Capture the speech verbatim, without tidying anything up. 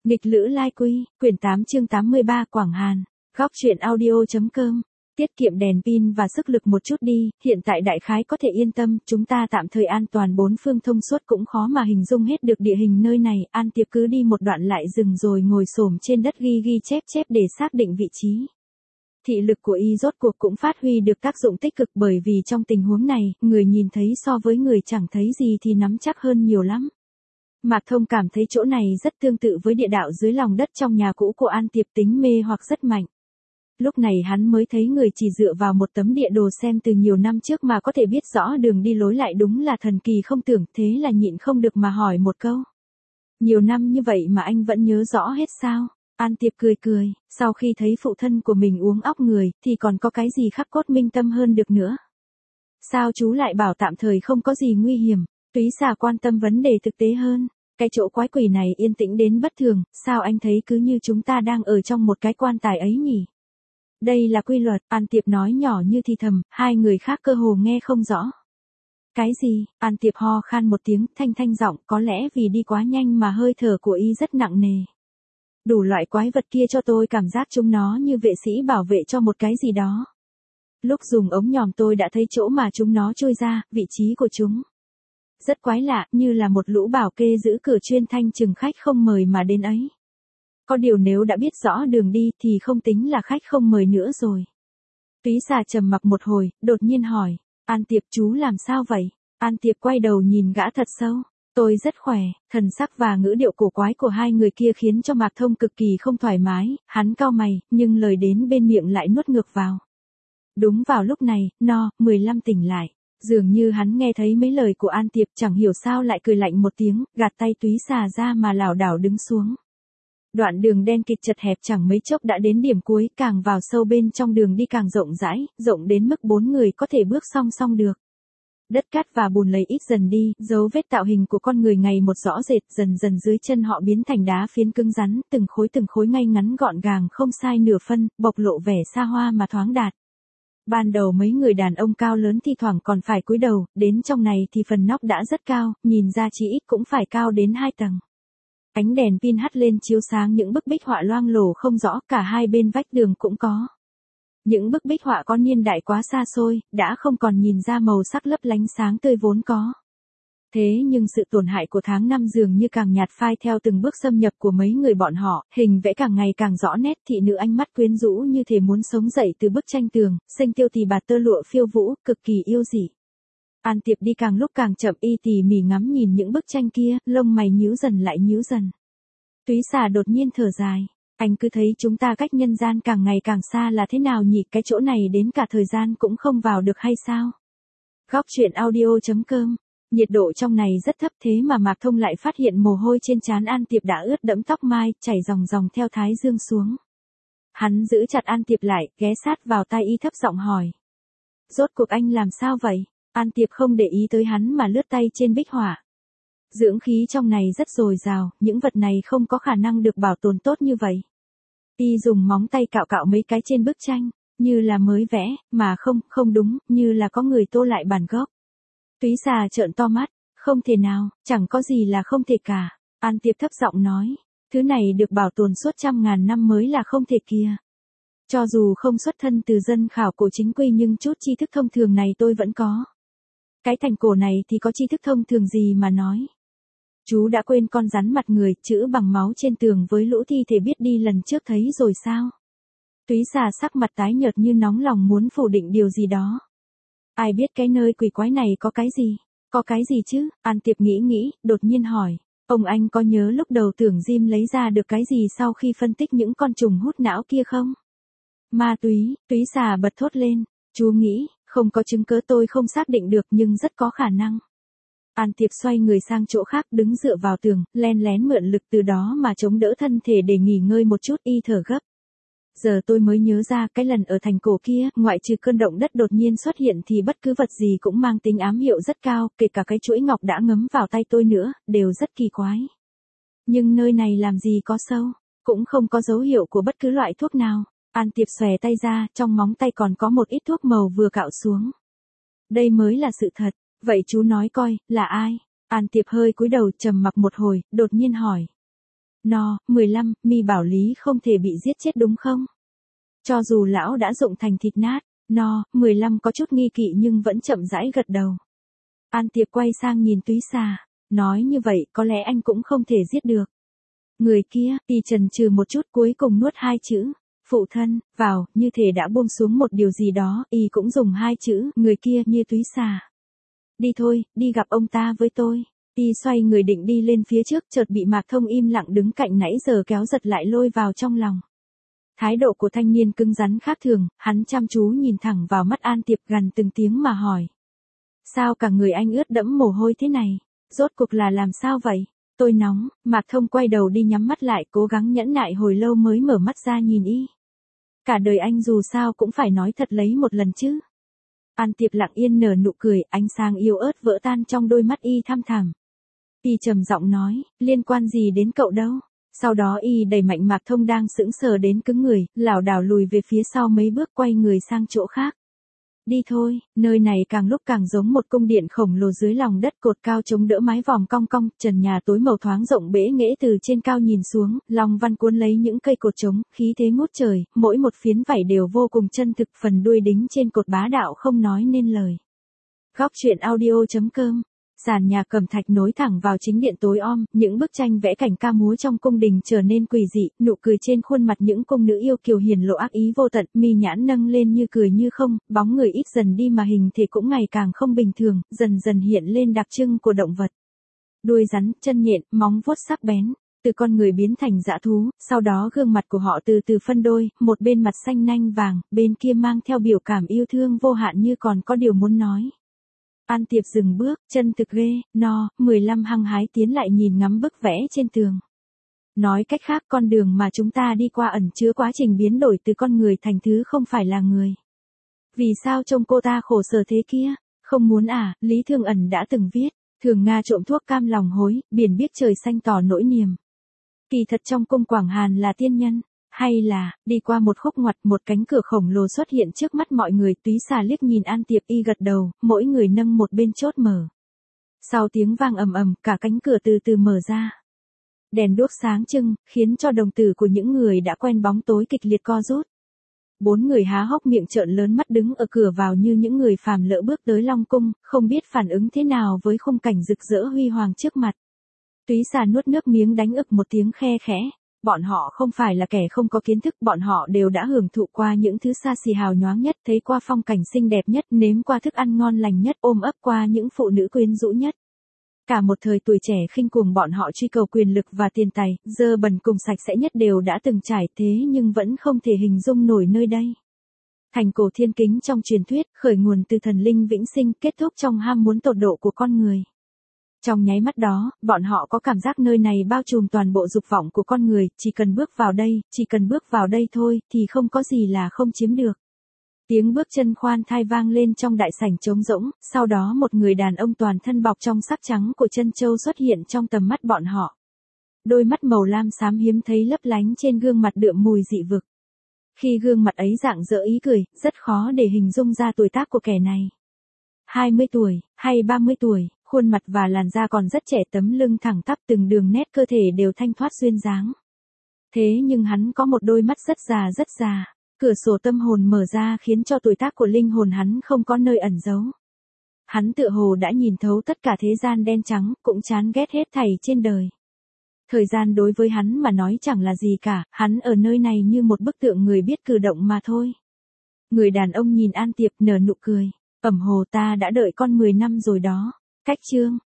Nghịch lữ lai quy, quyển tám chương tám mươi ba Quảng Hàn, góc truyện audio.com. Tiết kiệm đèn pin và sức lực một chút đi, hiện tại đại khái có thể yên tâm, chúng ta tạm thời an toàn bốn phương thông suốt cũng khó mà hình dung hết được địa hình nơi này. An Tiệp cứ đi một đoạn lại dừng rồi ngồi xổm trên đất ghi ghi chép chép để xác định vị trí. Thị lực của y rốt cuộc cũng phát huy được tác dụng tích cực, bởi vì trong tình huống này, người nhìn thấy so với người chẳng thấy gì thì nắm chắc hơn nhiều lắm. Mạc Thông cảm thấy chỗ này rất tương tự với địa đạo dưới lòng đất trong nhà cũ của An Tiệp, tính mê hoặc rất mạnh. Lúc này hắn mới thấy người chỉ dựa vào một tấm địa đồ xem từ nhiều năm trước mà có thể biết rõ đường đi lối lại, đúng là thần kỳ không tưởng, thế là nhịn không được mà hỏi một câu. Nhiều năm như vậy mà anh vẫn nhớ rõ hết sao? An Tiệp cười cười, sau khi thấy phụ thân của mình uống óc người, thì còn có cái gì khắc cốt minh tâm hơn được nữa. Sao chú lại bảo tạm thời không có gì nguy hiểm? Túy Xà quan tâm vấn đề thực tế hơn. Cái chỗ quái quỷ này yên tĩnh đến bất thường, sao anh thấy cứ như chúng ta đang ở trong một cái quan tài ấy nhỉ? Đây là quy luật, An Tiệp nói nhỏ như thì thầm, hai người khác cơ hồ nghe không rõ. Cái gì? An Tiệp ho khan một tiếng, thanh thanh giọng, có lẽ vì đi quá nhanh mà hơi thở của y rất nặng nề. Đủ loại quái vật kia cho tôi cảm giác chúng nó như vệ sĩ bảo vệ cho một cái gì đó. Lúc dùng ống nhòm tôi đã thấy chỗ mà chúng nó trôi ra, vị trí của chúng. Rất quái lạ, như là một lũ bảo kê giữ cửa chuyên thanh chừng khách không mời mà đến ấy. Có điều nếu đã biết rõ đường đi thì không tính là khách không mời nữa rồi. Túy Xà trầm mặc một hồi, đột nhiên hỏi, An Tiệp chú làm sao vậy? An Tiệp quay đầu nhìn gã thật sâu. Tôi rất khỏe. Thần sắc và ngữ điệu cổ quái của hai người kia khiến cho Mạc Thông cực kỳ không thoải mái, hắn cau mày, nhưng lời đến bên miệng lại nuốt ngược vào. Đúng vào lúc này, No, mười lăm tỉnh lại. Dường như hắn nghe thấy mấy lời của An Tiệp, chẳng hiểu sao lại cười lạnh một tiếng, gạt tay Túy Xà ra mà lảo đảo đứng xuống. Đoạn đường đen kịt chật hẹp chẳng mấy chốc đã đến điểm cuối, càng vào sâu bên trong đường đi càng rộng rãi, rộng đến mức bốn người có thể bước song song được. Đất cát và bùn lầy ít dần đi, dấu vết tạo hình của con người ngày một rõ rệt, dần dần dưới chân họ biến thành đá phiến cứng rắn, từng khối từng khối ngay ngắn gọn gàng không sai nửa phân, bộc lộ vẻ xa hoa mà thoáng đạt. Ban đầu mấy người đàn ông cao lớn thi thoảng còn phải cúi đầu, đến trong này thì phần nóc đã rất cao, nhìn ra chỉ ít cũng phải cao đến hai tầng. Ánh đèn pin hắt lên chiếu sáng những bức bích họa loang lổ không rõ, cả hai bên vách đường cũng có. Những bức bích họa có niên đại quá xa xôi, đã không còn nhìn ra màu sắc lấp lánh sáng tươi vốn có. Thế nhưng sự tổn hại của tháng năm dường như càng nhạt phai theo từng bước xâm nhập của mấy người bọn họ, hình vẽ càng ngày càng rõ nét, thị nữ ánh mắt quyến rũ như thể muốn sống dậy từ bức tranh tường, xanh tiêu tì bạt tơ lụa phiêu vũ, cực kỳ yêu dị. An Tiệp đi càng lúc càng chậm, y tỉ mỉ ngắm nhìn những bức tranh kia, lông mày nhíu dần lại nhíu dần. Túy Xà đột nhiên thở dài, anh cứ thấy chúng ta cách nhân gian càng ngày càng xa là thế nào nhỉ, cái chỗ này đến cả thời gian cũng không vào được hay sao? Góc truyện audio.com. Nhiệt độ trong này rất thấp, thế mà Mạc Thông lại phát hiện mồ hôi trên trán An Tiệp đã ướt đẫm tóc mai, chảy ròng ròng theo thái dương xuống. Hắn giữ chặt An Tiệp lại, ghé sát vào tai y thấp giọng hỏi. Rốt cuộc anh làm sao vậy? An Tiệp không để ý tới hắn mà lướt tay trên bích họa. Dưỡng khí trong này rất dồi dào, những vật này không có khả năng được bảo tồn tốt như vậy. Y dùng móng tay cạo cạo mấy cái trên bức tranh, như là mới vẽ, mà không, không đúng, như là có người tô lại bản gốc. Túy Xà trợn to mắt, không thể nào, chẳng có gì là không thể cả. An Tiệp thấp giọng nói, thứ này được bảo tồn suốt trăm ngàn năm mới là không thể kia. Cho dù không xuất thân từ dân khảo cổ chính quy nhưng chút tri thức thông thường này tôi vẫn có. Cái thành cổ này thì có tri thức thông thường gì mà nói. Chú đã quên con rắn mặt người, chữ bằng máu trên tường với lũ thi thể biết đi lần trước thấy rồi sao? Túy Xà sắc mặt tái nhợt như nóng lòng muốn phủ định điều gì đó. Ai biết cái nơi quỷ quái này có cái gì? Có cái gì chứ? An Tiệp nghĩ nghĩ, đột nhiên hỏi. Ông anh có nhớ lúc đầu tưởng Jim lấy ra được cái gì sau khi phân tích những con trùng hút não kia không? Ma túy, Túy Xà bật thốt lên. Chú nghĩ, không có chứng cứ tôi không xác định được nhưng rất có khả năng. An Tiệp xoay người sang chỗ khác, đứng dựa vào tường, len lén mượn lực từ đó mà chống đỡ thân thể để nghỉ ngơi một chút, y thở gấp. Giờ tôi mới nhớ ra, cái lần ở thành cổ kia, ngoại trừ cơn động đất đột nhiên xuất hiện thì bất cứ vật gì cũng mang tính ám hiệu rất cao, kể cả cái chuỗi ngọc đã ngấm vào tay tôi nữa, đều rất kỳ quái. Nhưng nơi này làm gì có sâu, cũng không có dấu hiệu của bất cứ loại thuốc nào. An Tiệp xòe tay ra, trong móng tay còn có một ít thuốc màu vừa cạo xuống. Đây mới là sự thật, vậy chú nói coi, là ai? An Tiệp hơi cúi đầu trầm mặc một hồi, đột nhiên hỏi. No, mười lăm, mi bảo Lý không thể bị giết chết đúng không? Cho dù lão đã rụng thành thịt nát. No, mười lăm có chút nghi kỵ nhưng vẫn chậm rãi gật đầu. An Tiệp quay sang nhìn Túy Xà, nói như vậy có lẽ anh cũng không thể giết được. Người kia, y chần chừ một chút cuối cùng nuốt hai chữ. Phụ thân, vào, như thể đã buông xuống một điều gì đó, y cũng dùng hai chữ, người kia như Túy Xà. Đi thôi, đi gặp ông ta với tôi. Y xoay người định đi lên phía trước, chợt bị Mạc Thông im lặng đứng cạnh nãy giờ kéo giật lại lôi vào trong lòng. Thái độ của thanh niên cứng rắn khác thường, hắn chăm chú nhìn thẳng vào mắt An Tiệp gằn từng tiếng mà hỏi. Sao cả người anh ướt đẫm mồ hôi thế này? Rốt cuộc là làm sao vậy? Tôi nóng. Mạc Thông quay đầu đi nhắm mắt lại, cố gắng nhẫn nại hồi lâu mới mở mắt ra nhìn y. Cả đời anh dù sao cũng phải nói thật lấy một lần chứ. An Tiệp lặng yên nở nụ cười, ánh sáng yếu ớt vỡ tan trong đôi mắt y thăm thẳm. Y trầm giọng nói, liên quan gì đến cậu đâu? Sau đó y đẩy mạnh Mạc Thông đang sững sờ đến cứng người, lảo đảo lùi về phía sau mấy bước quay người sang chỗ khác. Đi thôi, nơi này càng lúc càng giống một cung điện khổng lồ dưới lòng đất, cột cao chống đỡ mái vòm cong cong, trần nhà tối màu thoáng rộng bể nghễ từ trên cao nhìn xuống, long văn cuốn lấy những cây cột trống, khí thế ngút trời, mỗi một phiến vảy đều vô cùng chân thực, phần đuôi đính trên cột bá đạo không nói nên lời. Góc truyện audio chấm com. Sàn nhà cẩm thạch nối thẳng vào chính điện tối om, những bức tranh vẽ cảnh ca múa trong cung đình trở nên quỷ dị, nụ cười trên khuôn mặt những cung nữ yêu kiều hiển lộ ác ý vô tận, mi nhãn nâng lên như cười như không, bóng người ít dần đi mà hình thể cũng ngày càng không bình thường, dần dần hiện lên đặc trưng của động vật. Đuôi rắn, chân nhện, móng vuốt sắc bén, từ con người biến thành dã thú, sau đó gương mặt của họ từ từ phân đôi, một bên mặt xanh nanh vàng, bên kia mang theo biểu cảm yêu thương vô hạn như còn có điều muốn nói. An Tiệp dừng bước, chân thực ghê, no, mười lăm hăng hái tiến lại nhìn ngắm bức vẽ trên tường. Nói cách khác con đường mà chúng ta đi qua ẩn chứa quá trình biến đổi từ con người thành thứ không phải là người. Vì sao trông cô ta khổ sở thế kia? Không muốn à, Lý Thương Ẩn đã từng viết, thường Nga trộm thuốc cam lòng hối, biển biết trời xanh tỏ nỗi niềm. Kỳ thật trong cung Quảng Hàn là tiên nhân. Hay là, đi qua một khúc ngoặt, một cánh cửa khổng lồ xuất hiện trước mắt mọi người. Túy Xà liếc nhìn An Tiệp, y gật đầu, mỗi người nâng một bên chốt mở. Sau tiếng vang ầm ầm, cả cánh cửa từ từ mở ra. Đèn đuốc sáng trưng, khiến cho đồng tử của những người đã quen bóng tối kịch liệt co rút. Bốn người há hốc miệng trợn lớn mắt đứng ở cửa vào như những người phàm lỡ bước tới Long Cung, không biết phản ứng thế nào với khung cảnh rực rỡ huy hoàng trước mặt. Túy Xà nuốt nước miếng đánh ực một tiếng khe khẽ. Bọn họ không phải là kẻ không có kiến thức, bọn họ đều đã hưởng thụ qua những thứ xa xỉ hào nhoáng nhất, thấy qua phong cảnh xinh đẹp nhất, nếm qua thức ăn ngon lành nhất, ôm ấp qua những phụ nữ quyến rũ nhất. Cả một thời tuổi trẻ khinh cuồng bọn họ truy cầu quyền lực và tiền tài, dơ bẩn cùng sạch sẽ nhất đều đã từng trải, thế nhưng vẫn không thể hình dung nổi nơi đây. Thành cổ thiên kính trong truyền thuyết, khởi nguồn từ thần linh vĩnh sinh, kết thúc trong ham muốn tột độ của con người. Trong nháy mắt đó, bọn họ có cảm giác nơi này bao trùm toàn bộ dục vọng của con người, chỉ cần bước vào đây, chỉ cần bước vào đây thôi, thì không có gì là không chiếm được. Tiếng bước chân khoan thai vang lên trong đại sảnh trống rỗng, sau đó một người đàn ông toàn thân bọc trong sắc trắng của chân châu xuất hiện trong tầm mắt bọn họ. Đôi mắt màu lam xám hiếm thấy lấp lánh trên gương mặt đượm mùi dị vực. Khi gương mặt ấy rạng rỡ ý cười, rất khó để hình dung ra tuổi tác của kẻ này. hai mươi tuổi, hay ba mươi tuổi. Khuôn mặt và làn da còn rất trẻ, tấm lưng thẳng tắp, từng đường nét cơ thể đều thanh thoát duyên dáng. Thế nhưng hắn có một đôi mắt rất già rất già, cửa sổ tâm hồn mở ra khiến cho tuổi tác của linh hồn hắn không có nơi ẩn giấu. Hắn tựa hồ đã nhìn thấu tất cả thế gian đen trắng, cũng chán ghét hết thảy trên đời. Thời gian đối với hắn mà nói chẳng là gì cả, hắn ở nơi này như một bức tượng người biết cử động mà thôi. Người đàn ông nhìn An Tiệp nở nụ cười, ẩm hồ ta đã đợi con mười năm rồi đó. Cách chương